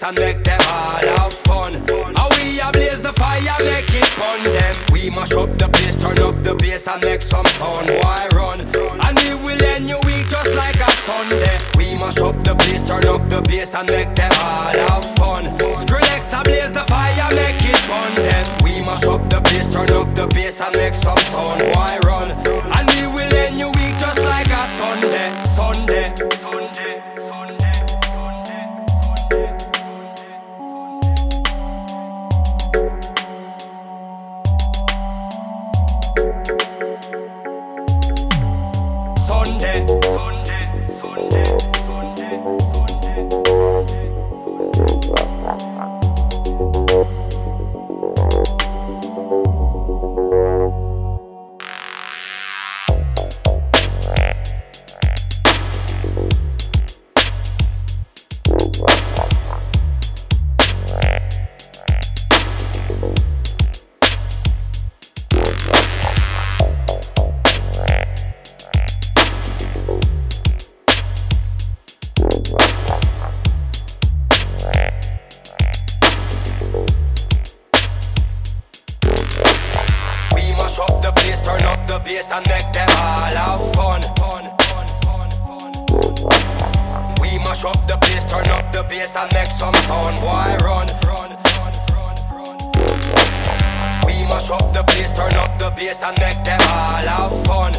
and make them all have fun. How we ablaze the fire, make it fun them. We mash up the place, turn up the bass and make some sound. Why run? And we will end your week just like a Sunday. We mash up the place, turn up the bass and make them all have fun. Skrillex ablaze the fire, make it fun them. We mash up the place, turn up the bass and make some sound. Why run? And we will end your week just like a Sunday. Sunday, Sunday, Sunday, Sunday, Sunday, Sunday, Sunday, Sunday, bass and make them all have fun. We mash up the place, turn up the bass and make some sound. Why run? We mash up the place, turn up the bass and make them all have fun.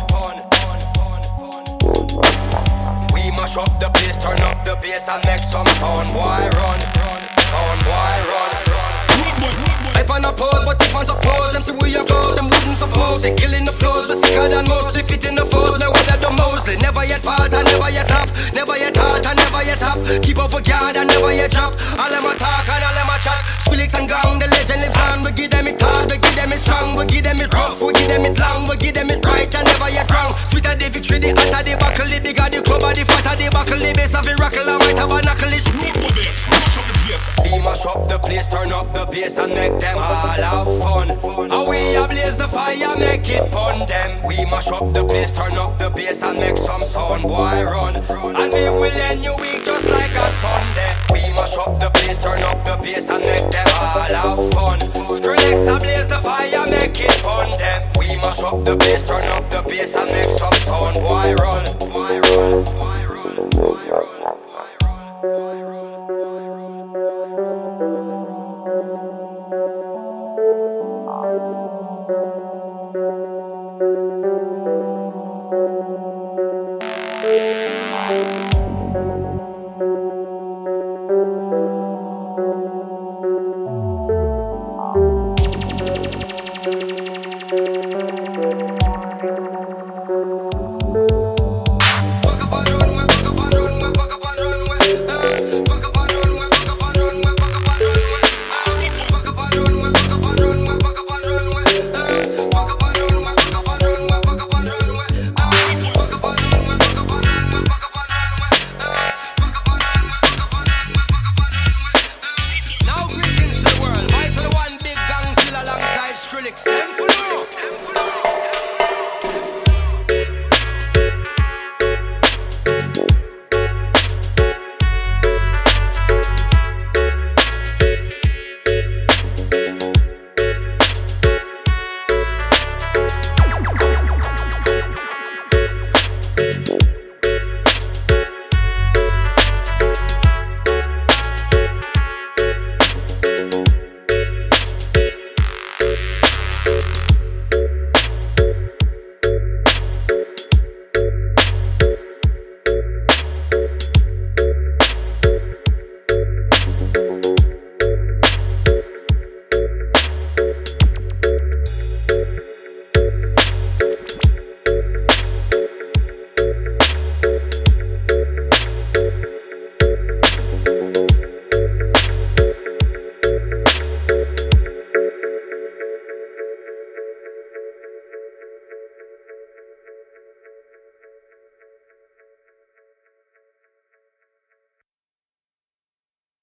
We mash up the place, turn up the bass and make some sound. Why run? Sound, why run? Hype on a pose, but if I'm supposed, them see we oppose, them wouldn't suppose. They killing the flows, we're sicker than most. They fit in the foes, they weather the mostly. Never yet fault, and never yet flop. Never yet halt, and never yet stop. Keep up with guard, and never yet drop. All them a talk, and all them a chat. Skrillex and Gang, the legend lives on. We give them it hard, we give them it strong. We give them it rough, we give them it long. We give them it right, and never yet wrong. Sweeter the victory, the hotter the buckle. The bigger the club, the fatter the buckle. The bass of the rockle, I might have a knuckle. It's root with this, mash up the place. We mash up the place, turn up the bass, and make them all have fun. How we ablaze the fire, make it fun them. We mash up the place, turn up the bass and make some sound. Boy run, and we will end your week just like a Sunday. We mash up the place, turn up the bass